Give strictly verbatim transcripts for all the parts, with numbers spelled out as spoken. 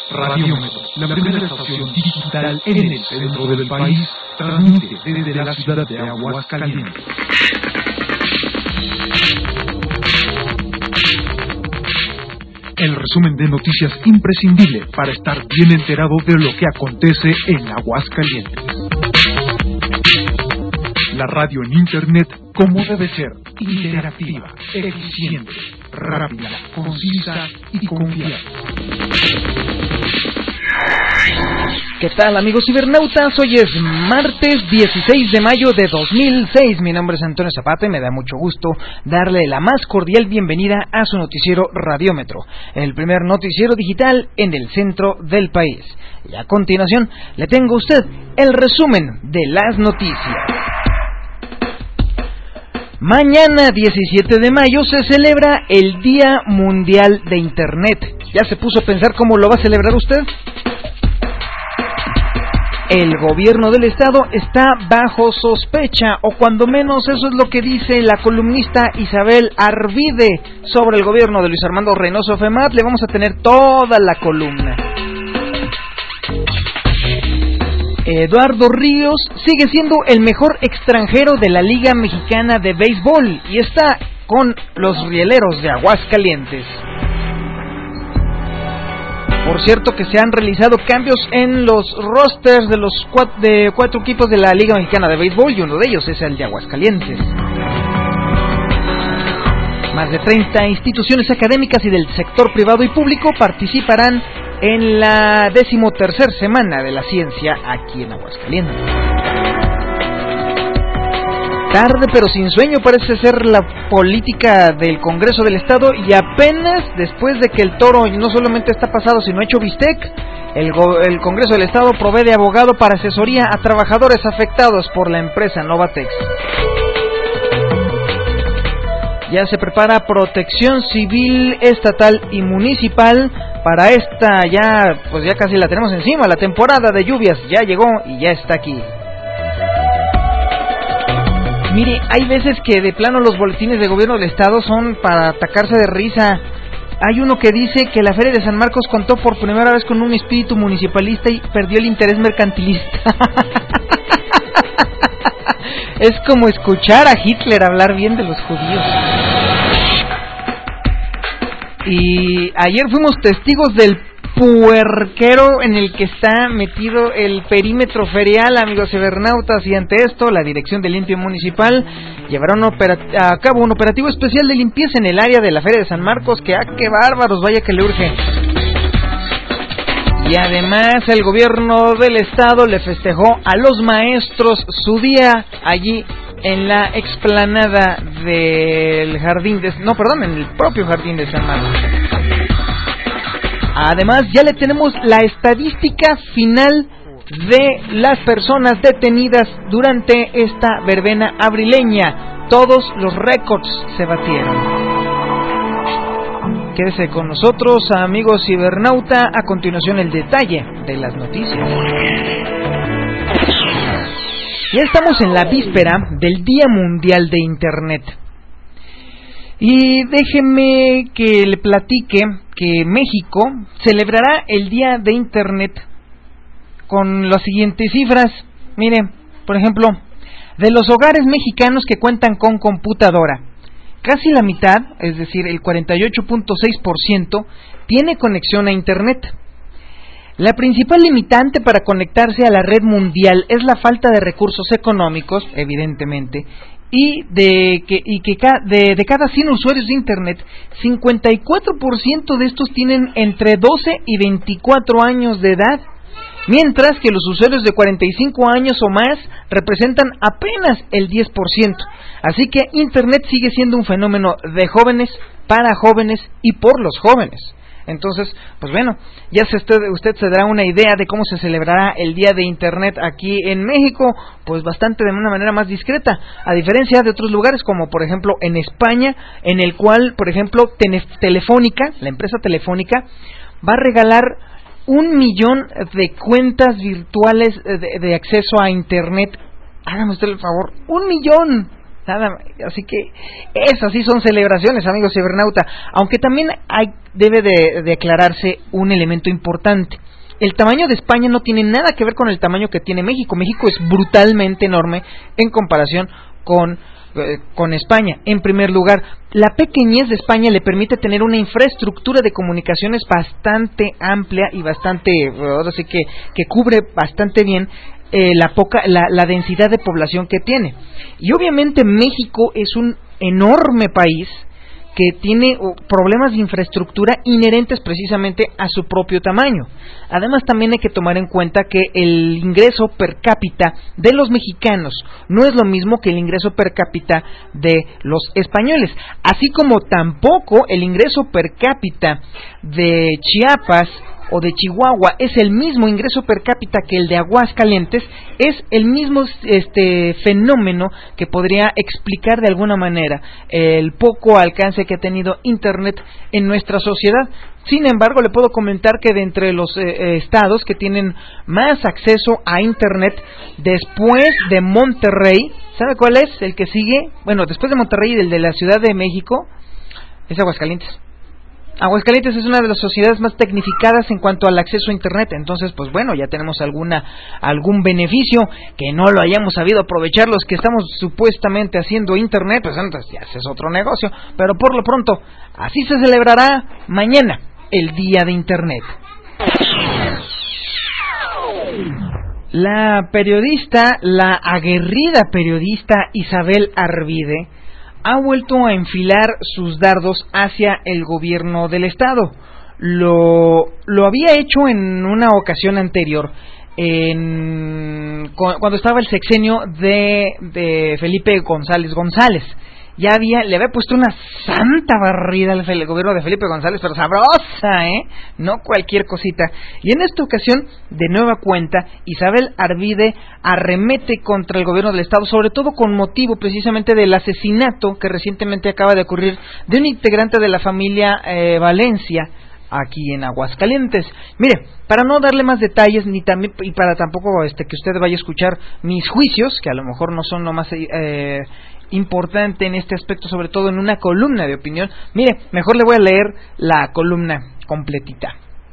Radiómetro, la primera estación digital en el centro del país, transmite desde la ciudad de Aguascalientes. El resumen de noticias imprescindible para estar bien enterado de lo que acontece en Aguascalientes. La radio en Internet como debe ser, interactiva, eficiente, rápida, concisa y confiable. ¿Qué tal, amigos cibernautas? Hoy es martes dieciséis de mayo de dos mil seis. Mi nombre es Antonio Zapata y me da mucho gusto darle la más cordial bienvenida a su noticiero Radiómetro, el primer noticiero digital en el centro del país. Y a continuación le tengo a usted el resumen de las noticias. Mañana diecisiete de mayo se celebra el Día Mundial de Internet. ¿Ya se puso a pensar cómo lo va a celebrar usted? El gobierno del estado está bajo sospecha, o cuando menos eso es lo que dice la columnista Isabel Arvide sobre el gobierno de Luis Armando Reynoso Femat. Le vamos a tener toda la columna. Eduardo Ríos sigue siendo el mejor extranjero de la Liga Mexicana de Béisbol y está con los Rieleros de Aguascalientes. Por cierto que se han realizado cambios en los rosters de los cuatro, de cuatro equipos de la Liga Mexicana de Béisbol y uno de ellos es el de Aguascalientes. Más de treinta instituciones académicas y del sector privado y público participarán en la decimotercer semana de la ciencia aquí en Aguascalientes. Tarde pero sin sueño parece ser la política del Congreso del Estado, y apenas después de que el toro no solamente está pasado sino hecho bistec, el, go- el Congreso del Estado provee de abogado para asesoría a trabajadores afectados por la empresa Novatex. Ya se prepara Protección Civil estatal y municipal para esta, ya pues ya casi la tenemos encima, la temporada de lluvias ya llegó y ya está aquí. Mire, hay veces que de plano los boletines de gobierno del estado son para atacarse de risa. Hay uno que dice que la Feria de San Marcos contó por primera vez con un espíritu municipalista y perdió el interés mercantilista. Es como escuchar a Hitler hablar bien de los judíos. Y ayer fuimos testigos del puerquero en el que está metido el perímetro ferial, amigos cibernautas, y ante esto la Dirección de Limpia Municipal llevará un operat- a cabo un operativo especial de limpieza en el área de la Feria de San Marcos, que ¡ah, qué bárbaros! Vaya que le urge. Y además el gobierno del estado le festejó a los maestros su día allí en la explanada del jardín de... No, perdón, en el propio jardín de San Marcos. Además, ya le tenemos la estadística final de las personas detenidas durante esta verbena abrileña. Todos los récords se batieron. Quédese con nosotros, amigos cibernauta. A continuación, el detalle de las noticias. Ya estamos en la víspera del Día Mundial de Internet. Y déjeme que le platique que México celebrará el Día de Internet con las siguientes cifras. Mire, por ejemplo, de los hogares mexicanos que cuentan con computadora, casi la mitad, es decir, el cuarenta y ocho punto seis por ciento, tiene conexión a Internet. La principal limitante para conectarse a la red mundial es la falta de recursos económicos, evidentemente, y de que, y que ca, de, de cada cien usuarios de Internet, cincuenta y cuatro por ciento de estos tienen entre doce y veinticuatro años de edad, mientras que los usuarios de cuarenta y cinco años o más representan apenas el diez por ciento. Así que Internet sigue siendo un fenómeno de jóvenes, para jóvenes y por los jóvenes. Entonces, pues bueno, ya se usted, usted se dará una idea de cómo se celebrará el Día de Internet aquí en México, pues bastante de una manera más discreta, a diferencia de otros lugares como por ejemplo en España, en el cual, por ejemplo, Telefónica, la empresa Telefónica, va a regalar un millón de cuentas virtuales de, de acceso a Internet. Hágame usted el favor, un millón. Nada, así que esas sí son celebraciones, amigos cibernauta. Aunque también hay, debe de, de aclararse un elemento importante. El tamaño de España no tiene nada que ver con el tamaño que tiene México. México es brutalmente enorme en comparación con, eh, con España. En primer lugar, la pequeñez de España le permite tener una infraestructura de comunicaciones bastante amplia y bastante, ahora sí que, que cubre bastante bien eh, la poca, la, la densidad de población que tiene. Y obviamente México es un enorme país que tiene problemas de infraestructura inherentes precisamente a su propio tamaño. Además, también hay que tomar en cuenta que el ingreso per cápita de los mexicanos no es lo mismo que el ingreso per cápita de los españoles, así como tampoco el ingreso per cápita de Chiapas o de Chihuahua es el mismo ingreso per cápita que el de Aguascalientes. Es el mismo este fenómeno que podría explicar de alguna manera el poco alcance que ha tenido Internet en nuestra sociedad. Sin embargo, le puedo comentar que de entre los eh, estados que tienen más acceso a Internet, después de Monterrey, ¿sabe cuál es el que sigue? Bueno, después de Monterrey y del de la Ciudad de México, es Aguascalientes. Aguascalientes es una de las sociedades más tecnificadas en cuanto al acceso a Internet. Entonces, pues bueno, ya tenemos alguna algún beneficio que no lo hayamos sabido aprovechar los que estamos supuestamente haciendo Internet, pues entonces ya ese es otro negocio. Pero por lo pronto, así se celebrará mañana el Día de Internet. La periodista, la aguerrida periodista Isabel Arvide ha vuelto a enfilar sus dardos hacia el gobierno del estado. Lo, lo había hecho en una ocasión anterior, en, cuando estaba el sexenio de, de Felipe González González. Ya había, le había puesto una santa barrida al gobierno de Felipe González, pero sabrosa, ¿eh? No cualquier cosita. Y en esta ocasión, de nueva cuenta, Isabel Arvide arremete contra el gobierno del estado, sobre todo con motivo precisamente del asesinato que recientemente acaba de ocurrir de un integrante de la familia eh, Valencia, aquí en Aguascalientes. Mire, para no darle más detalles ni también y para tampoco este que usted vaya a escuchar mis juicios, que a lo mejor no son lo más eh, importante en este aspecto, sobre todo en una columna de opinión, mire, mejor le voy a leer la columna completita.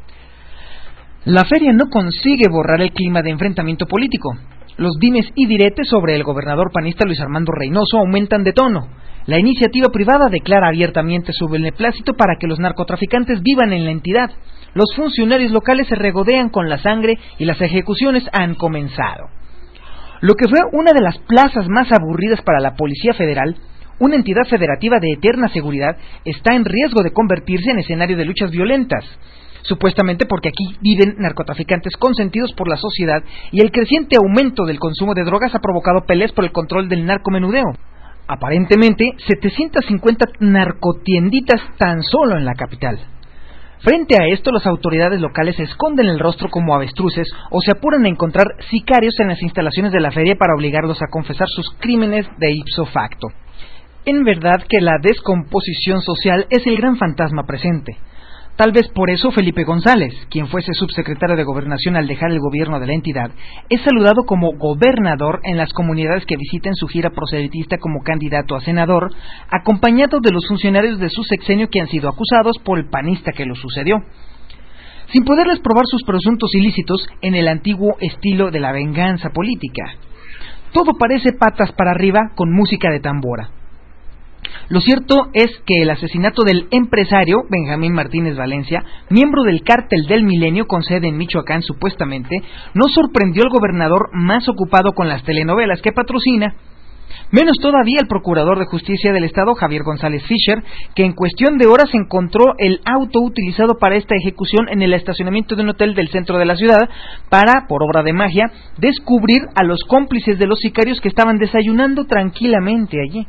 La feria no consigue borrar el clima de enfrentamiento político. Los dimes y diretes sobre el gobernador panista Luis Armando Reynoso aumentan de tono. La iniciativa privada declara abiertamente su beneplácito para que los narcotraficantes vivan en la entidad. Los funcionarios locales se regodean con la sangre y las ejecuciones han comenzado. Lo que fue una de las plazas más aburridas para la Policía Federal, una entidad federativa de eterna seguridad, está en riesgo de convertirse en escenario de luchas violentas, supuestamente porque aquí viven narcotraficantes consentidos por la sociedad y el creciente aumento del consumo de drogas ha provocado peleas por el control del narcomenudeo. Aparentemente, setecientas cincuenta narcotienditas tan solo en la capital. Frente a esto, las autoridades locales esconden el rostro como avestruces o se apuran a encontrar sicarios en las instalaciones de la feria para obligarlos a confesar sus crímenes de ipso facto. En verdad que la descomposición social es el gran fantasma presente. Tal vez por eso Felipe González, quien fuese subsecretario de Gobernación al dejar el gobierno de la entidad, es saludado como gobernador en las comunidades que visiten su gira proselitista como candidato a senador, acompañado de los funcionarios de su sexenio que han sido acusados por el panista que lo sucedió, sin poderles probar sus presuntos ilícitos en el antiguo estilo de la venganza política. Todo parece patas para arriba con música de tambora. Lo cierto es que el asesinato del empresario Benjamín Martínez Valencia, miembro del cártel del Milenio con sede en Michoacán supuestamente, no sorprendió al gobernador más ocupado con las telenovelas que patrocina, menos todavía el procurador de justicia del estado Javier González Fischer, que en cuestión de horas encontró el auto utilizado para esta ejecución en el estacionamiento de un hotel del centro de la ciudad para, por obra de magia, descubrir a los cómplices de los sicarios que estaban desayunando tranquilamente allí.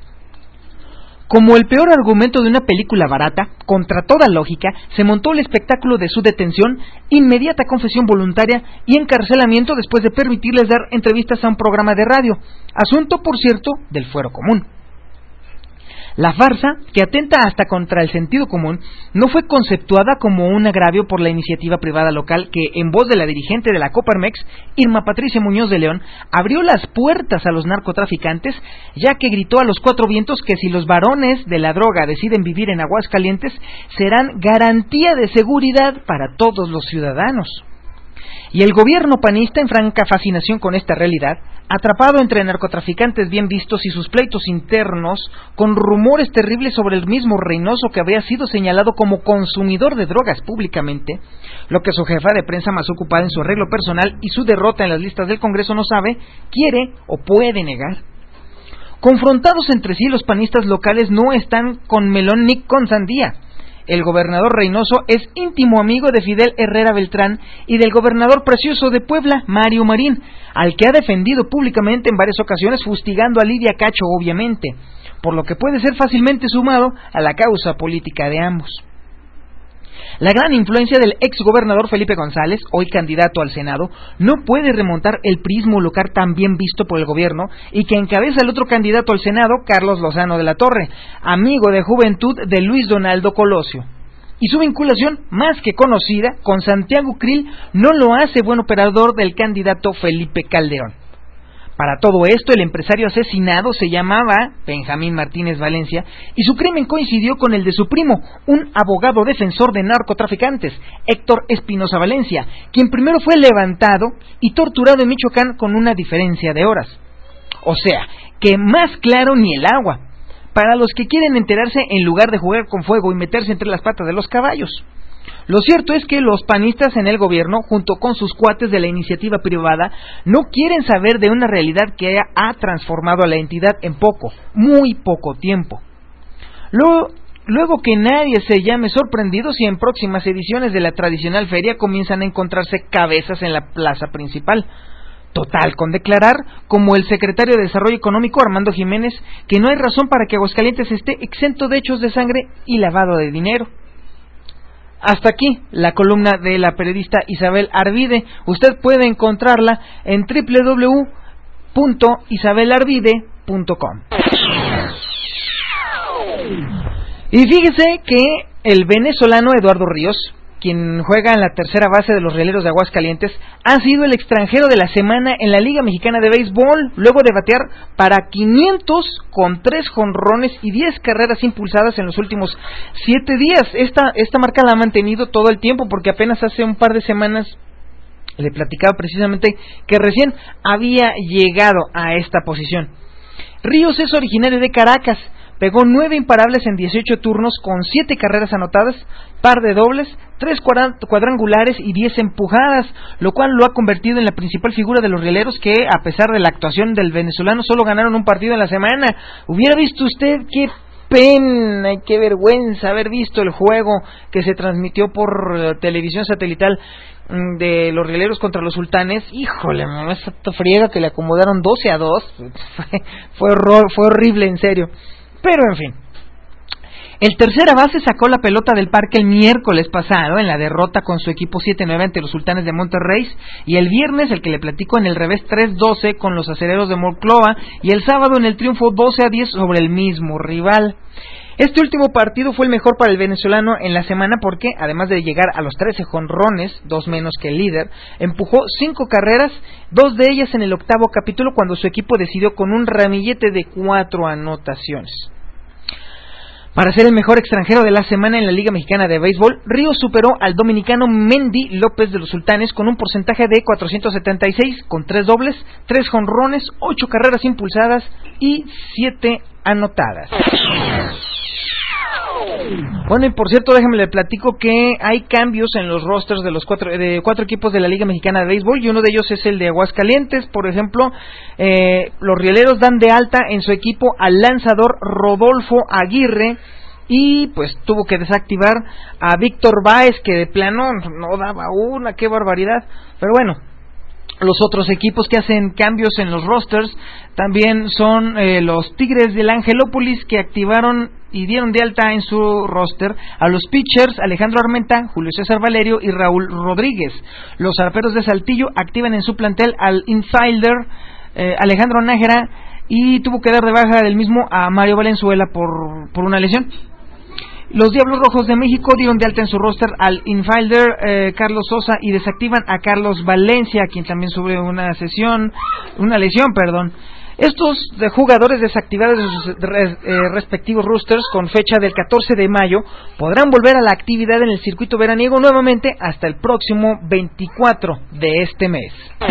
Como el peor argumento de una película barata, contra toda lógica, se montó el espectáculo de su detención, inmediata confesión voluntaria y encarcelamiento después de permitirles dar entrevistas a un programa de radio, asunto, por cierto, del fuero común. La farsa, que atenta hasta contra el sentido común, no fue conceptuada como un agravio por la iniciativa privada local que, en voz de la dirigente de la Coparmex, Irma Patricia Muñoz de León, abrió las puertas a los narcotraficantes, ya que gritó a los cuatro vientos que si los varones de la droga deciden vivir en Aguascalientes, serán garantía de seguridad para todos los ciudadanos. Y el gobierno panista, en franca fascinación con esta realidad, atrapado entre narcotraficantes bien vistos y sus pleitos internos, con rumores terribles sobre el mismo Reynoso que había sido señalado como consumidor de drogas públicamente, lo que su jefa de prensa, más ocupada en su arreglo personal y su derrota en las listas del Congreso, no sabe, quiere o puede negar. Confrontados entre sí, los panistas locales no están con melón ni con sandía. El gobernador Reynoso es íntimo amigo de Fidel Herrera Beltrán y del gobernador precioso de Puebla, Mario Marín, al que ha defendido públicamente en varias ocasiones, fustigando a Lidia Cacho, obviamente, por lo que puede ser fácilmente sumado a la causa política de ambos. La gran influencia del exgobernador Felipe González, hoy candidato al Senado, no puede remontar el prismo local tan bien visto por el gobierno y que encabeza el otro candidato al Senado, Carlos Lozano de la Torre, amigo de juventud de Luis Donaldo Colosio. Y su vinculación, más que conocida, con Santiago Krill no lo hace buen operador del candidato Felipe Calderón. Para todo esto, el empresario asesinado se llamaba Benjamín Martínez Valencia y su crimen coincidió con el de su primo, un abogado defensor de narcotraficantes, Héctor Espinosa Valencia, quien primero fue levantado y torturado en Michoacán con una diferencia de horas. O sea, que más claro ni el agua, para los que quieren enterarse en lugar de jugar con fuego y meterse entre las patas de los caballos. Lo cierto es que los panistas en el gobierno, junto con sus cuates de la iniciativa privada, no quieren saber de una realidad que ha transformado a la entidad en poco, muy poco tiempo. Luego, luego que nadie se llame sorprendido si en próximas ediciones de la tradicional feria comienzan a encontrarse cabezas en la plaza principal. Total, con declarar, como el secretario de Desarrollo Económico Armando Jiménez, que no hay razón para que Aguascalientes esté exento de hechos de sangre y lavado de dinero. Hasta aquí la columna de la periodista Isabel Arvide. Usted puede encontrarla en doble u doble u doble u punto isabel arvide punto com. Y fíjese que el venezolano Eduardo Ríos, quien juega en la tercera base de los Rieleros de Aguascalientes, ha sido el extranjero de la semana en la Liga Mexicana de Béisbol, luego de batear para quinientos con tres jonrones y diez carreras impulsadas en los últimos siete días. Esta, esta marca la ha mantenido todo el tiempo, porque apenas hace un par de semanas le platicaba precisamente que recién había llegado a esta posición. Ríos es originario de Caracas. Pegó nueve imparables en dieciocho turnos con siete carreras anotadas, par de dobles, tres cuadrangulares y diez empujadas, lo cual lo ha convertido en la principal figura de los Rieleros, que a pesar de la actuación del venezolano solo ganaron un partido en la semana. Hubiera visto usted qué pena y qué vergüenza haber visto el juego que se transmitió por televisión satelital de los Rieleros contra los Sultanes. Híjole, esa friega que le acomodaron doce a dos, fue, fue, horror, fue horrible, en serio. Pero en fin, el tercera base sacó la pelota del parque el miércoles pasado en la derrota con su equipo siete nueve ante los Sultanes de Monterrey, y el viernes, el que le platico, en el revés tres doce con los Acereros de Monclova, y el sábado en el triunfo doce a diez sobre el mismo rival. Este último partido fue el mejor para el venezolano en la semana porque, además de llegar a los trece jonrones, dos menos que el líder, empujó cinco carreras, dos de ellas en el octavo capítulo, cuando su equipo decidió con un ramillete de cuatro anotaciones. Para ser el mejor extranjero de la semana en la Liga Mexicana de Béisbol, Ríos superó al dominicano Mendy López de los Sultanes con un porcentaje de cuatrocientos setenta y seis, con tres dobles, tres jonrones, ocho carreras impulsadas y siete anotadas. Bueno, y por cierto, déjenme le platico que hay cambios en los rosters de los cuatro, de cuatro equipos de la Liga Mexicana de Béisbol, y uno de ellos es el de Aguascalientes. Por ejemplo, eh, los Rieleros dan de alta en su equipo al lanzador Rodolfo Aguirre, y pues tuvo que desactivar a Víctor Báez, que de plano no daba una, qué barbaridad. Pero bueno, los otros equipos que hacen cambios en los rosters también son eh, los Tigres del Angelópolis, que activaron y dieron de alta en su roster a los pitchers Alejandro Armenta, Julio César Valerio y Raúl Rodríguez. Los Arperos de Saltillo activan en su plantel al infielder eh, Alejandro Nájera y tuvo que dar de baja del mismo a Mario Valenzuela por, por una lesión. Los Diablos Rojos de México dieron de alta en su roster al infielder eh, Carlos Sosa y desactivan a Carlos Valencia, quien también sufre una sesión, una lesión, perdón. Estos de jugadores desactivados de sus eh, respectivos rosters con fecha del catorce de mayo podrán volver a la actividad en el circuito veraniego nuevamente hasta el próximo veinticuatro de este mes.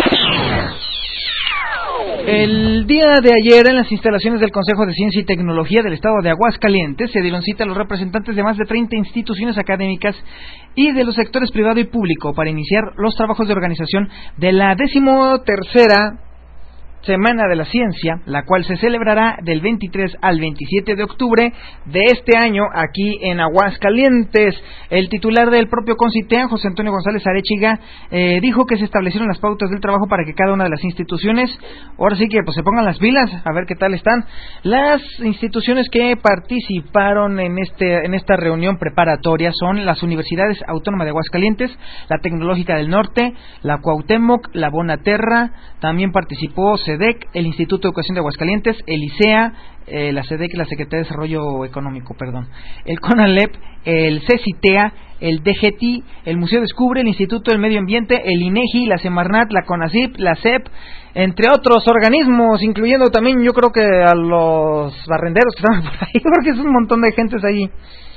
El día de ayer, en las instalaciones del Consejo de Ciencia y Tecnología del Estado de Aguascalientes, se dieron cita a los representantes de más de treinta instituciones académicas y de los sectores privado y público para iniciar los trabajos de organización de la decimotercera Semana de la Ciencia, la cual se celebrará del veintitrés al veintisiete de octubre de este año aquí en Aguascalientes. El titular del propio CONCITEA, José Antonio González Arechiga, eh, dijo que se establecieron las pautas del trabajo para que cada una de las instituciones, ahora sí que pues se pongan las pilas, a ver qué tal están. Las instituciones que participaron en este en esta reunión preparatoria son las Universidades Autónomas de Aguascalientes, la Tecnológica del Norte, la Cuauhtémoc, la Bonaterra, también participó C E D E C, el Instituto de Educación de Aguascalientes, el ICEA, eh, la C E D E C, la Secretaría de Desarrollo Económico, perdón, el CONALEP, el CECITEA, el D G T I, el Museo Descubre, el Instituto del Medio Ambiente, el INEGI, la Semarnat, la CONACYT, la C E P, entre otros organismos, incluyendo también yo creo que a los barrenderos que estaban por ahí, yo creo que es un montón de gentes allí.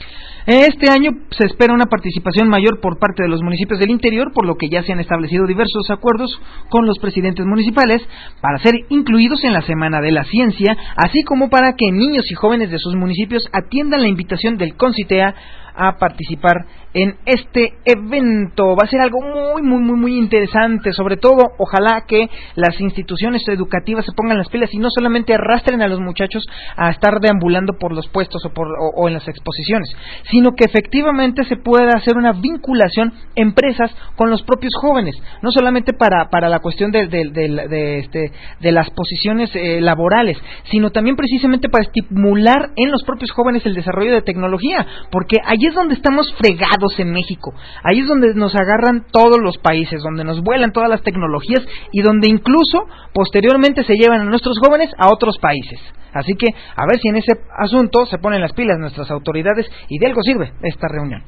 Este año se espera una participación mayor por parte de los municipios del interior, por lo que ya se han establecido diversos acuerdos con los presidentes municipales para ser incluidos en la Semana de la Ciencia, así como para que niños y jóvenes de sus municipios atiendan la invitación del CONCITEA a participar en este evento. Va a ser algo muy, muy, muy, muy interesante. Sobre todo, ojalá que las instituciones educativas se pongan las pilas y no solamente arrastren a los muchachos a estar deambulando por los puestos o, por, o, o en las exposiciones, sino que efectivamente se pueda hacer una vinculación empresas con los propios jóvenes, no solamente para, para la cuestión de, de, de, de, este, de las posiciones eh, laborales, sino también precisamente para estimular en los propios jóvenes el desarrollo de tecnología, porque ahí es donde estamos fregados en México, ahí es donde nos agarran todos los países, donde nos vuelan todas las tecnologías y donde incluso posteriormente se llevan a nuestros jóvenes a otros países. Así que a ver si en ese asunto se ponen las pilas nuestras autoridades y de algo sirve esta reunión.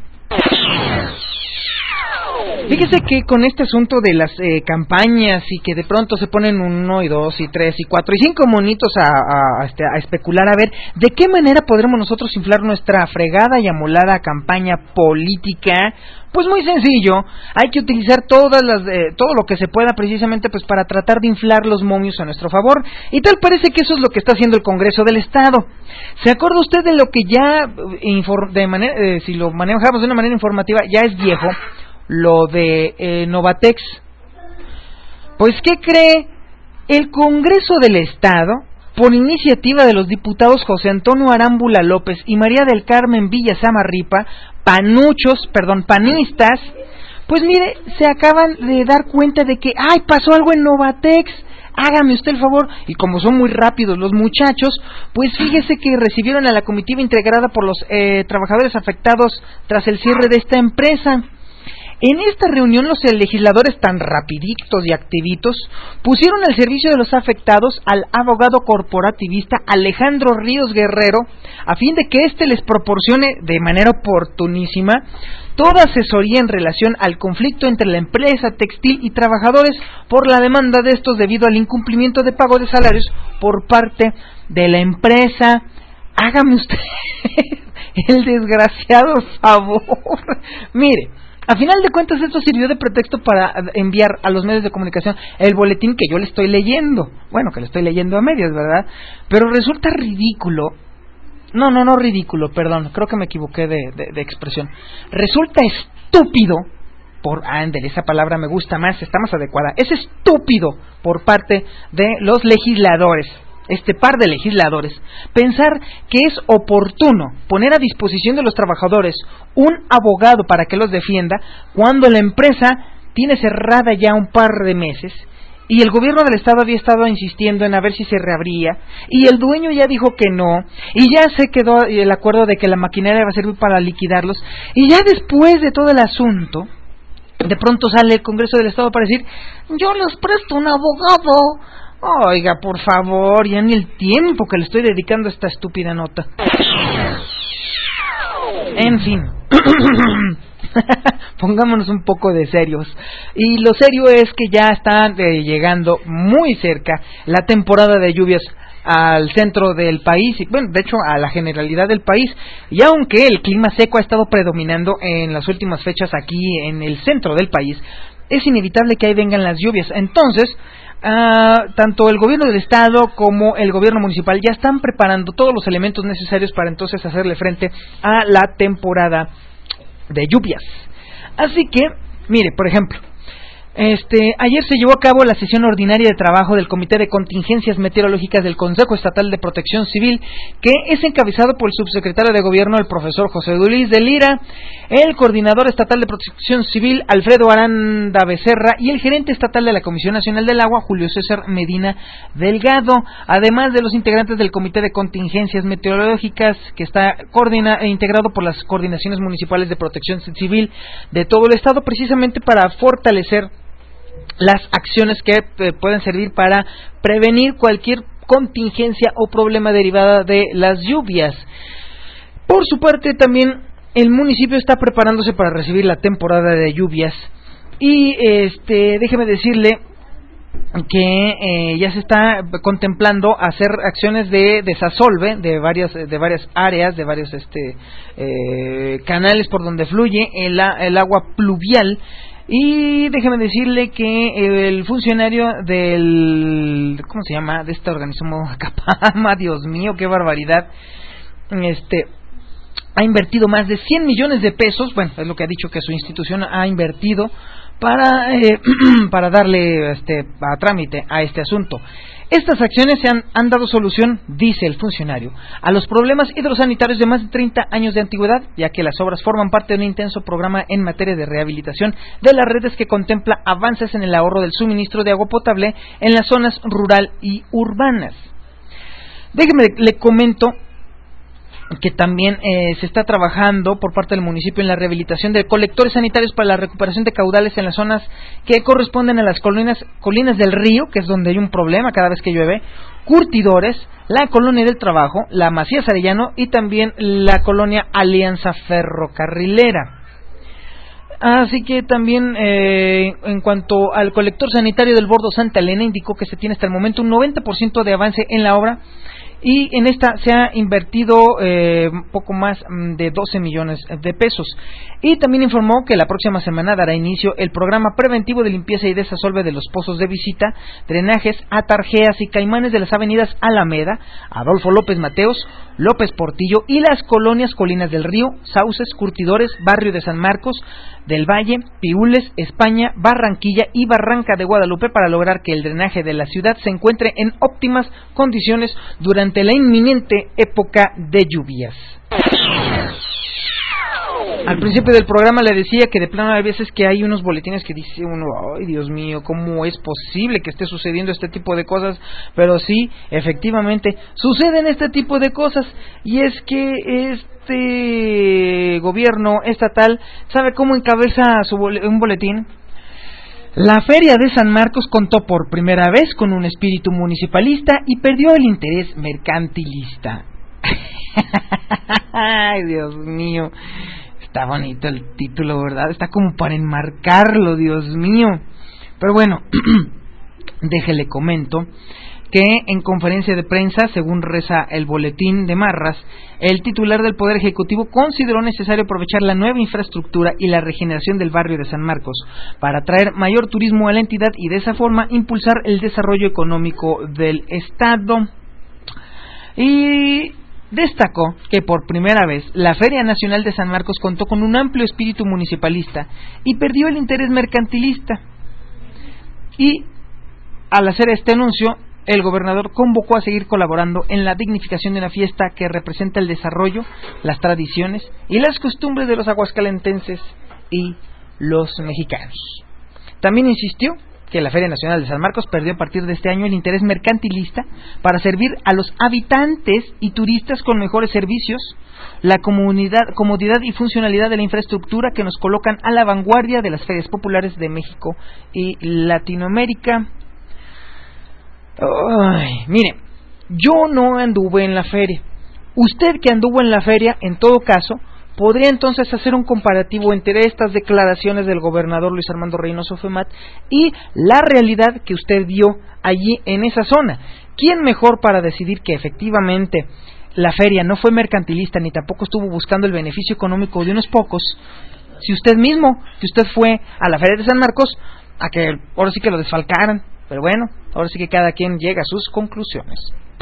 Fíjese que con este asunto de las eh, campañas y que de pronto se ponen uno y dos y tres y cuatro y cinco monitos a, a, a, este, a especular a ver de qué manera podremos nosotros inflar nuestra fregada y amolada campaña política, pues muy sencillo, hay que utilizar todas las eh, todo lo que se pueda precisamente pues para tratar de inflar los momios a nuestro favor, y tal parece que eso es lo que está haciendo el Congreso del Estado. ¿Se acuerda usted de lo que ya infor- de manera eh, si lo manejamos de una manera informativa ya es viejo? Lo de eh, Novatex? Pues, ¿qué cree? El Congreso del Estado, por iniciativa de los diputados José Antonio Arámbula López y María del Carmen Villa Samarripa, panuchos, perdón, panistas, pues mire, se acaban de dar cuenta de que, ¡ay, pasó algo en Novatex! Hágame usted el favor, y como son muy rápidos los muchachos, pues fíjese que recibieron a la comitiva integrada por los eh, trabajadores afectados tras el cierre de esta empresa. En esta reunión los legisladores tan rapiditos y activitos pusieron al servicio de los afectados al abogado corporativista Alejandro Ríos Guerrero a fin de que éste les proporcione de manera oportunísima toda asesoría en relación al conflicto entre la empresa textil y trabajadores por la demanda de estos debido al incumplimiento de pago de salarios por parte de la empresa. Hágame usted el desgraciado favor. Mire, a final de cuentas esto sirvió de pretexto para enviar a los medios de comunicación el boletín que yo le estoy leyendo. Bueno, que le estoy leyendo a medias, ¿verdad? Pero resulta ridículo. No, no, no ridículo, perdón, creo que me equivoqué de, de, de expresión. Resulta estúpido, por ándale, esa palabra me gusta más, está más adecuada. Es estúpido por parte de los legisladores, este par de legisladores, pensar que es oportuno poner a disposición de los trabajadores un abogado para que los defienda cuando la empresa tiene cerrada ya un par de meses y el gobierno del estado había estado insistiendo en a ver si se reabría y el dueño ya dijo que no y ya se quedó el acuerdo de que la maquinaria va a servir para liquidarlos y ya después de todo el asunto de pronto sale el Congreso del Estado para decir yo les presto un abogado Oiga, por favor, ya ni el tiempo que le estoy dedicando a esta estúpida nota. En fin, pongámonos un poco de serios. Y lo serio es que ya está eh, llegando muy cerca la temporada de lluvias al centro del país y, bueno, de hecho a la generalidad del país. Y aunque el clima seco ha estado predominando en las últimas fechas aquí en el centro del país, es inevitable que ahí vengan las lluvias. Entonces, Uh, tanto el gobierno del estado como el gobierno municipal ya están preparando todos los elementos necesarios para entonces hacerle frente a la temporada de lluvias. Así que, mire, por ejemplo, Este, ayer se llevó a cabo la sesión ordinaria de trabajo del Comité de Contingencias Meteorológicas del Consejo Estatal de Protección Civil, que es encabezado por el subsecretario de Gobierno, el profesor José Luis de Lira, el coordinador estatal de Protección Civil, Alfredo Aranda Becerra, y el gerente estatal de la Comisión Nacional del Agua, Julio César Medina Delgado, además de los integrantes del Comité de Contingencias Meteorológicas, que está coordina, integrado por las coordinaciones municipales de protección civil de todo el estado, precisamente para fortalecer las acciones que eh, pueden servir para prevenir cualquier contingencia o problema derivada de las lluvias. Por su parte, también el municipio está preparándose para recibir la temporada de lluvias y este déjeme decirle que eh, ya se está contemplando hacer acciones de desasolve de varias de varias áreas, de varios este eh, canales por donde fluye el, el agua pluvial. Y déjeme decirle que el funcionario del, ¿cómo se llama?, de este organismo Acapama, Dios mío, qué barbaridad, este, ha invertido más de cien millones de pesos, bueno, es lo que ha dicho que su institución ha invertido para eh, para darle este a trámite a este asunto. Estas acciones se han, han dado solución, dice el funcionario, a los problemas hidrosanitarios de más de treinta años de antigüedad, ya que las obras forman parte de un intenso programa en materia de rehabilitación de las redes que contempla avances en el ahorro del suministro de agua potable en las zonas rural y urbanas. Déjeme, le comento que también eh, se está trabajando por parte del municipio en la rehabilitación de colectores sanitarios para la recuperación de caudales en las zonas que corresponden a las colinas, colinas del río, que es donde hay un problema cada vez que llueve, curtidores, la colonia del Trabajo, la Macías Arellano y también la colonia Alianza Ferrocarrilera. Así que también eh, en cuanto al colector sanitario del Bordo Santa Elena, indicó que se tiene hasta el momento un noventa por ciento de avance en la obra, y en esta se ha invertido eh, poco más de doce millones de pesos. Y también informó que la próxima semana dará inicio el programa preventivo de limpieza y desasolve de los pozos de visita, drenajes, atarjeas y caimanes de las avenidas Alameda, Adolfo López Mateos, López Portillo y las colonias Colinas del Río, Sauces, Curtidores, Barrio de San Marcos del Valle, Piúles, España, Barranquilla y Barranca de Guadalupe, para lograr que el drenaje de la ciudad se encuentre en óptimas condiciones durante la inminente época de lluvias. Al principio del programa le decía que de plano hay veces que hay unos boletines que dice uno, ay Dios mío, ¿cómo es posible que esté sucediendo este tipo de cosas? Pero sí, efectivamente, suceden este tipo de cosas, y es que este gobierno estatal sabe cómo encabeza su bol- un boletín. La Feria de San Marcos contó por primera vez con un espíritu municipalista y perdió el interés mercantilista. Ay, Dios mío. Está bonito el título, ¿verdad? Está como para enmarcarlo, Dios mío. Pero bueno, déjele comento que en conferencia de prensa, según reza el boletín de Marras, el titular del Poder Ejecutivo consideró necesario aprovechar la nueva infraestructura y la regeneración del barrio de San Marcos para atraer mayor turismo a la entidad y de esa forma impulsar el desarrollo económico del Estado. Y destacó que por primera vez la Feria Nacional de San Marcos contó con un amplio espíritu municipalista y perdió el interés mercantilista. Y al hacer este anuncio, el gobernador convocó a seguir colaborando en la dignificación de una fiesta que representa el desarrollo, las tradiciones y las costumbres de los aguascalentenses y los mexicanos. También insistió que la Feria Nacional de San Marcos perdió a partir de este año el interés mercantilista para servir a los habitantes y turistas con mejores servicios, la comunidad, comodidad y funcionalidad de la infraestructura que nos colocan a la vanguardia de las ferias populares de México y Latinoamérica. Ay, mire, yo no anduve en la feria. Usted que anduvo en la feria, en todo caso, podría entonces hacer un comparativo entre estas declaraciones del gobernador Luis Armando Reynoso Femat y la realidad que usted vio allí en esa zona. ¿Quién mejor para decidir que efectivamente la feria no fue mercantilista ni tampoco estuvo buscando el beneficio económico de unos pocos? Si usted mismo, que usted fue a la feria de San Marcos a que ahora sí que lo desfalcaran, pero bueno, ahora sí que cada quien llega a sus conclusiones.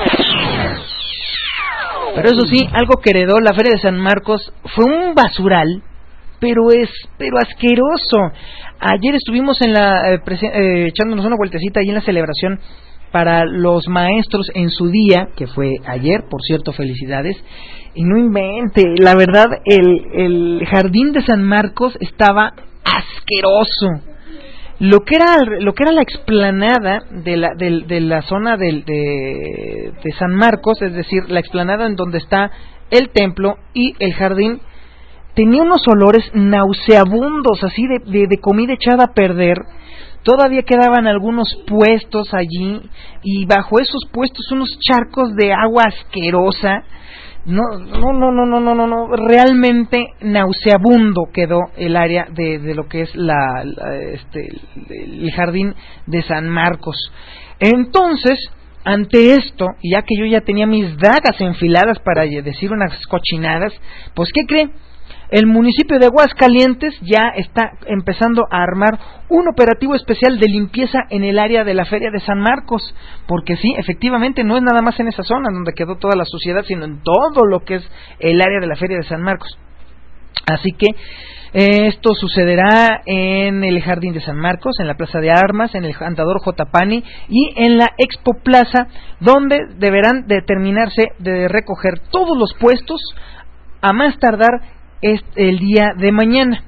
Pero eso sí, algo que heredó la feria de San Marcos fue un basural, pero es, pero asqueroso. Ayer estuvimos en la eh, presen- eh, echándonos una vueltecita ahí en la celebración para los maestros en su día, que fue ayer, por cierto, felicidades, y no invente, la verdad, el, el jardín de San Marcos estaba asqueroso. Lo que era lo que era la explanada de la de, de la zona del, de, de San Marcos, es decir, la explanada en donde está el templo y el jardín, tenía unos olores nauseabundos, así de, de, de comida echada a perder. Todavía quedaban algunos puestos allí y bajo esos puestos unos charcos de agua asquerosa. No, no, no, no, no, no, no, no, realmente nauseabundo quedó el área de, de lo que es la, la este, el jardín de San Marcos. Entonces, ante esto, y ya que yo ya tenía mis dagas enfiladas para decir unas cochinadas, pues ¿qué cree? El municipio de Aguascalientes ya está empezando a armar un operativo especial de limpieza en el área de la Feria de San Marcos, porque sí, efectivamente no es nada más en esa zona donde quedó toda la suciedad, sino en todo lo que es el área de la Feria de San Marcos. Así que eh, esto sucederá en el Jardín de San Marcos, en la Plaza de Armas, en el Andador J. Pani y en la Expo Plaza, donde deberán determinarse de recoger todos los puestos a más tardar es el día de mañana.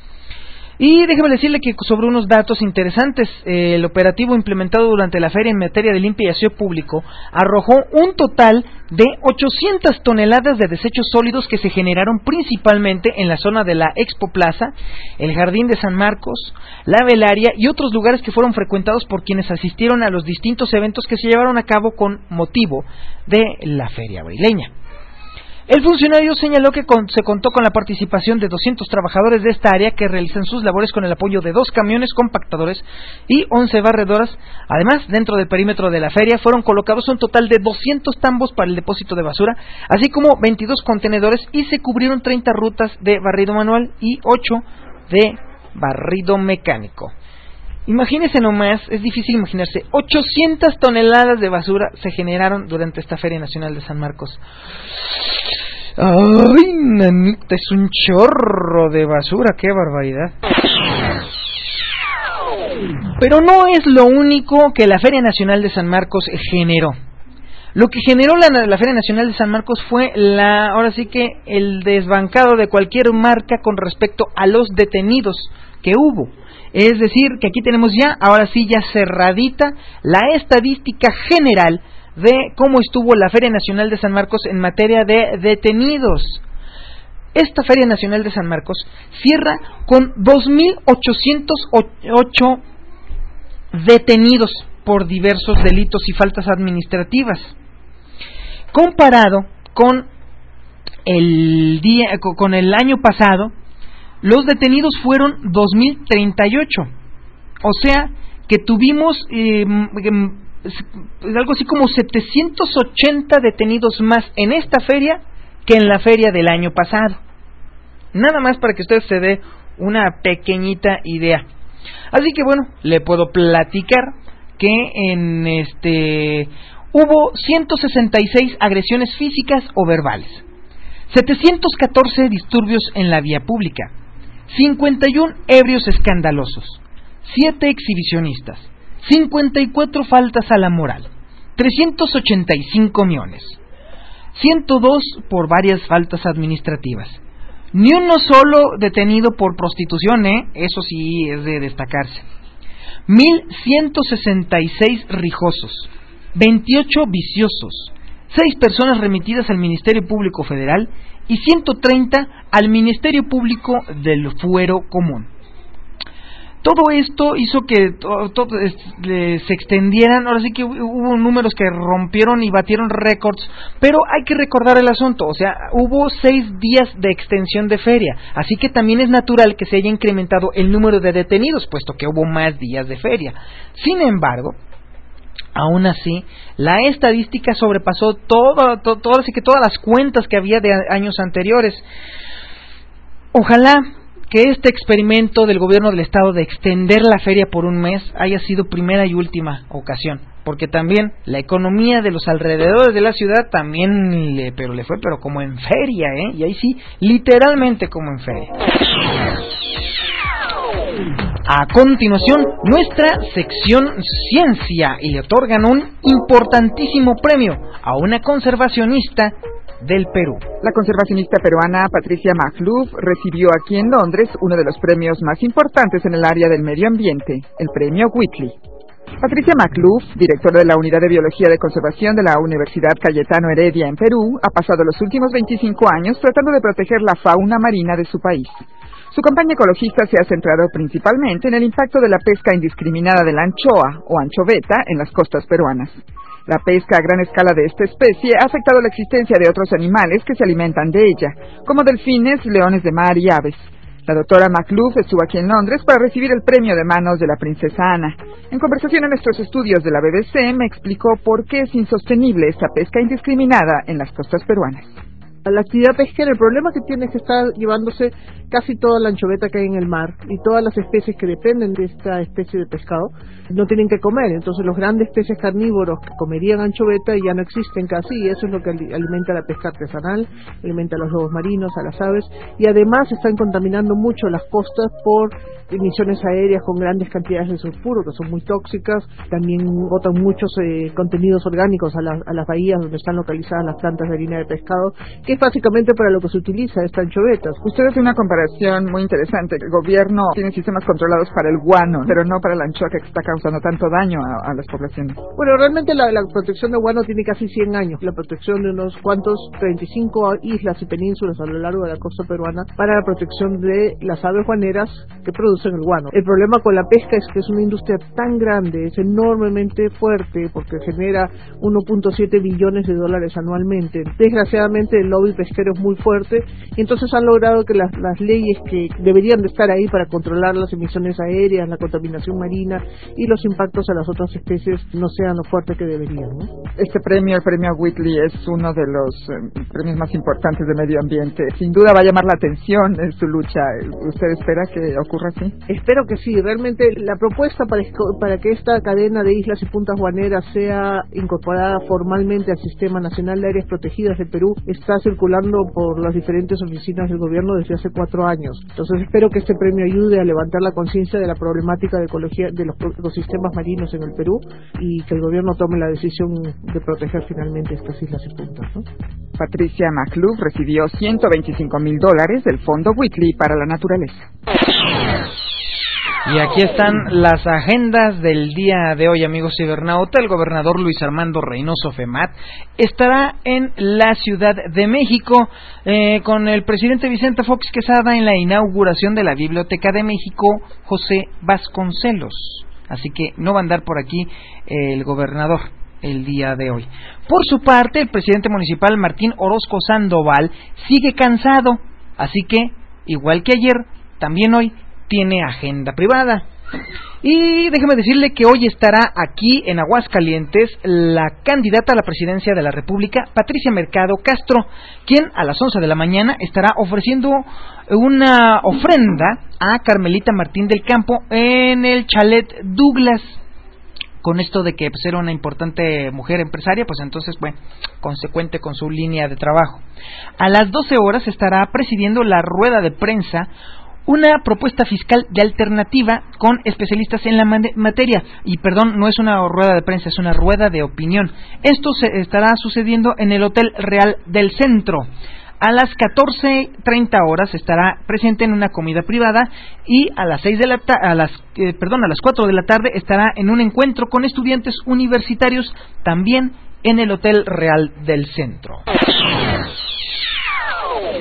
Y déjeme decirle que sobre unos datos interesantes, eh, el operativo implementado durante la feria en materia de limpia y aseo público arrojó un total de ochocientas toneladas de desechos sólidos que se generaron principalmente en la zona de la Expo Plaza, el Jardín de San Marcos, la Velaria y otros lugares que fueron frecuentados por quienes asistieron a los distintos eventos que se llevaron a cabo con motivo de la feria baileña. El funcionario señaló que con, se contó con la participación de doscientos trabajadores de esta área que realizan sus labores con el apoyo de dos camiones compactadores y once barredoras. Además, dentro del perímetro de la feria fueron colocados un total de doscientos tambos para el depósito de basura, así como veintidós contenedores, y se cubrieron treinta rutas de barrido manual y ocho de barrido mecánico. Imagínese nomás, es difícil imaginarse, ochocientas toneladas de basura se generaron durante esta Feria Nacional de San Marcos. ¡Ay, nanita! Es un chorro de basura, ¡qué barbaridad! Pero no es lo único que la Feria Nacional de San Marcos generó. Lo que generó la, la Feria Nacional de San Marcos fue la, ahora sí que el desbancado de cualquier marca con respecto a los detenidos que hubo. Es decir, que aquí tenemos ya, ahora sí ya cerradita, la estadística general de cómo estuvo la Feria Nacional de San Marcos en materia de detenidos. Esta Feria Nacional de San Marcos cierra con dos mil ochocientos ocho detenidos por diversos delitos y faltas administrativas, comparado con el día, con el año pasado. Los detenidos fueron dos mil treinta y ocho, o sea que tuvimos eh, algo así como setecientos ochenta detenidos más en esta feria que en la feria del año pasado. Nada más para que usted se dé una pequeñita idea. Así que bueno, le puedo platicar que en este hubo ciento sesenta y seis agresiones físicas o verbales, setecientos catorce disturbios en la vía pública, cincuenta y uno ebrios escandalosos, siete exhibicionistas, cincuenta y cuatro faltas a la moral, trescientos ochenta y cinco miones, ciento dos por varias faltas administrativas. Ni uno solo detenido por prostitución, ¿eh? Eso sí es de destacarse. mil ciento sesenta y seis rijosos, veintiocho viciosos, seis personas remitidas al Ministerio Público Federal y ciento treinta al Ministerio Público del Fuero Común. Todo esto hizo que to, to, eh, se extendieran, ahora sí que hubo números que rompieron y batieron récords, pero hay que recordar el asunto, o sea, hubo seis días de extensión de feria, así que también es natural que se haya incrementado el número de detenidos, puesto que hubo más días de feria. Sin embargo, aún así, la estadística sobrepasó todo, todo, todo, así que todas las cuentas que había de años anteriores. Ojalá que este experimento del gobierno del estado de extender la feria por un mes haya sido primera y última ocasión, porque también la economía de los alrededores de la ciudad también le, pero le fue pero como en feria, ¿eh? Y ahí sí, literalmente como en feria. A continuación, nuestra sección Ciencia, y le otorgan un importantísimo premio a una conservacionista del Perú. La conservacionista peruana Patricia Makhlouf recibió aquí en Londres uno de los premios más importantes en el área del medio ambiente, el premio Whitley. Patricia Makhlouf, directora de la Unidad de Biología de Conservación de la Universidad Cayetano Heredia en Perú, ha pasado los últimos veinticinco años tratando de proteger la fauna marina de su país. Su campaña ecologista se ha centrado principalmente en el impacto de la pesca indiscriminada de la anchoa o anchoveta en las costas peruanas. La pesca a gran escala de esta especie ha afectado la existencia de otros animales que se alimentan de ella, como delfines, leones de mar y aves. La doctora Makhlouf estuvo aquí en Londres para recibir el premio de manos de la princesa Ana. En conversación en nuestros estudios de la B B C me explicó por qué es insostenible esta pesca indiscriminada en las costas peruanas. La actividad pesquera, el problema que tiene es que está llevándose casi toda la anchoveta que hay en el mar, y todas las especies que dependen de esta especie de pescado no tienen que comer. Entonces los grandes peces carnívoros que comerían anchoveta ya no existen casi, y eso es lo que alimenta la pesca artesanal, alimenta a los lobos marinos, a las aves, y además están contaminando mucho las costas por emisiones aéreas con grandes cantidades de sulfuro que son muy tóxicas. También botan muchos eh, contenidos orgánicos a, la, a las bahías donde están localizadas las plantas de harina de pescado, que es básicamente para lo que se utiliza esta anchoveta. Usted hace una comparación muy interesante. El gobierno tiene sistemas controlados para el guano, pero no para la anchoa, que está causando tanto daño a, a las poblaciones. Bueno, realmente la, la protección de guano tiene casi cien años. La protección de unos cuantos, treinta y cinco islas y penínsulas a lo largo de la costa peruana para la protección de las aves guaneras que producen el guano. El problema con la pesca es que es una industria tan grande, es enormemente fuerte, porque genera uno punto siete billones de dólares anualmente. Desgraciadamente el lobby pesquero es muy fuerte, y entonces han logrado que las, las leyes que deberían de estar ahí para controlar las emisiones aéreas, la contaminación marina y los impactos a las otras especies no sean lo fuerte que deberían, ¿no? Este premio, el premio Whitley, es uno de los eh, premios más importantes de medio ambiente. Sin duda va a llamar la atención en su lucha. ¿Usted espera que ocurra así? Espero que sí. Realmente la propuesta para, para que esta cadena de islas y puntas guaneras sea incorporada formalmente al Sistema Nacional de Áreas Protegidas del Perú está circulando por las diferentes oficinas del gobierno desde hace cuatro años. Entonces espero que este premio ayude a levantar la conciencia de la problemática de ecología de los ecosistemas marinos en el Perú, y que el gobierno tome la decisión de proteger finalmente estas islas y puntas, ¿no? Patricia Makhlouf recibió ciento veinticinco mil dólares del Fondo Whitley para la Naturaleza. Y aquí están las agendas del día de hoy, amigos cibernauta. El gobernador Luis Armando Reynoso Femat estará en la Ciudad de México eh, con el presidente Vicente Fox Quesada en la inauguración de la Biblioteca de México José Vasconcelos. Así que no va a andar por aquí eh, el gobernador el día de hoy. Por su parte, el presidente municipal Martín Orozco Sandoval sigue cansado, así que, igual que ayer, también hoy tiene agenda privada. Y déjeme decirle que hoy estará aquí en Aguascalientes la candidata a la presidencia de la República, Patricia Mercado Castro, quien a las once de la mañana estará ofreciendo una ofrenda a Carmelita Martín del Campo en el Chalet Douglas. Con esto de que pues, era una importante mujer empresaria, pues entonces, bueno, consecuente con su línea de trabajo. A las doce horas estará presidiendo la rueda de prensa una propuesta fiscal de alternativa con especialistas en la materia. Y perdón, no es una rueda de prensa, es una rueda de opinión. Esto se estará sucediendo en el Hotel Real del Centro. A las catorce treinta horas estará presente en una comida privada, y a las seis de la ta- a las eh, perdón, a las cuatro de la tarde estará en un encuentro con estudiantes universitarios también en el Hotel Real del Centro.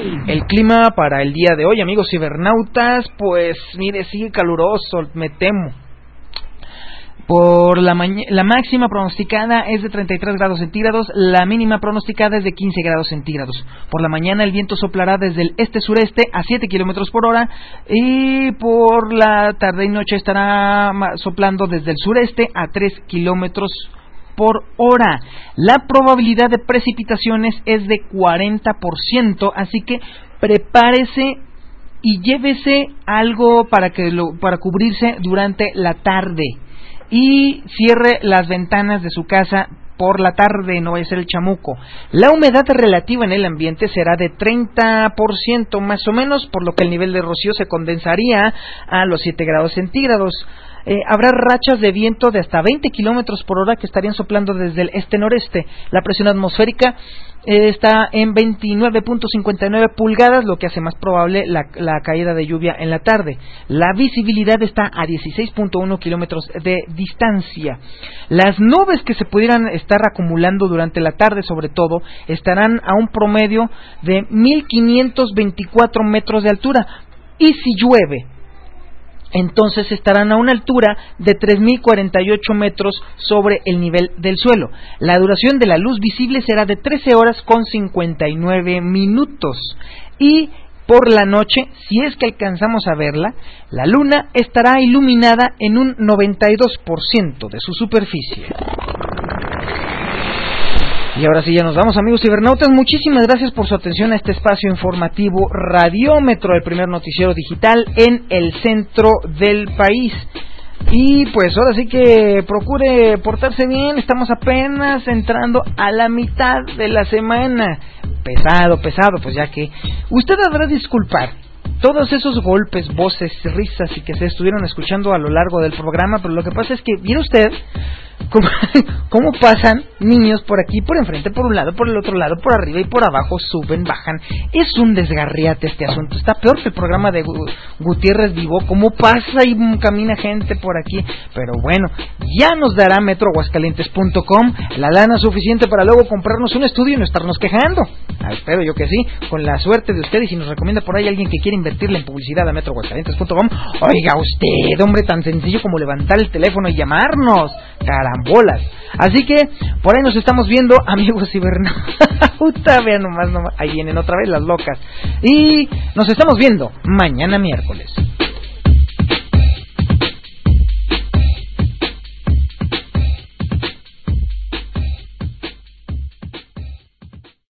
El clima para el día de hoy, amigos cibernautas, pues mire, sigue caluroso, me temo. Por la, la máxima pronosticada es de treinta y tres grados centígrados, la mínima pronosticada es de quince grados centígrados. Por la mañana el viento soplará desde el este-sureste a siete kilómetros por hora y por la tarde y noche estará soplando desde el sureste a tres kilómetros por hora. La probabilidad de precipitaciones es de cuarenta por ciento, así que prepárese y llévese algo para que lo, para cubrirse durante la tarde. Y cierre las ventanas de su casa por la tarde, no vaya a ser el chamuco. La humedad relativa en el ambiente será de treinta por ciento más o menos, por lo que el nivel de rocío se condensaría a los siete grados centígrados. Eh, habrá rachas de viento de hasta veinte kilómetros por hora que estarían soplando desde el este-noreste. La presión atmosférica eh, está en veintinueve punto cincuenta y nueve pulgadas, lo que hace más probable la, la caída de lluvia en la tarde. La visibilidad está a dieciséis punto uno kilómetros de distancia. Las nubes que se pudieran estar acumulando durante la tarde, sobre todo, estarán a un promedio de mil quinientos veinticuatro metros de altura. Y si llueve, entonces estarán a una altura de tres mil cuarenta y ocho metros sobre el nivel del suelo. La duración de la luz visible será de trece horas con cincuenta y nueve minutos. Y por la noche, si es que alcanzamos a verla, la luna estará iluminada en un noventa y dos por ciento de su superficie. Y ahora sí, ya nos vamos, amigos cibernautas. Muchísimas gracias por su atención a este espacio informativo Radiómetro, el primer noticiero digital en el centro del país. Y pues ahora sí que procure portarse bien, estamos apenas entrando a la mitad de la semana. Pesado, pesado, pues ya que usted habrá de disculpar todos esos golpes, voces, risas y que se estuvieron escuchando a lo largo del programa, pero lo que pasa es que, ¿viene usted cómo, cómo pasan niños por aquí, por enfrente, por un lado, por el otro lado, por arriba y por abajo, suben, bajan? Es un desgarriate este asunto, está peor que el programa de Gutiérrez Vivo, cómo pasa y camina gente por aquí, pero bueno, ya nos dará metro aguascalientes punto com la lana suficiente para luego comprarnos un estudio y no estarnos quejando. Ah, espero yo que sí, con la suerte de ustedes, y si nos recomienda por ahí alguien que quiere invertirle en publicidad a metro aguascalientes punto com, oiga usted, hombre, tan sencillo como levantar el teléfono y llamarnos, carambolas. Así que por ahí nos estamos viendo, amigos cibernautas. Vean nomás, nomás, ahí vienen otra vez las locas. Y nos estamos viendo mañana miércoles.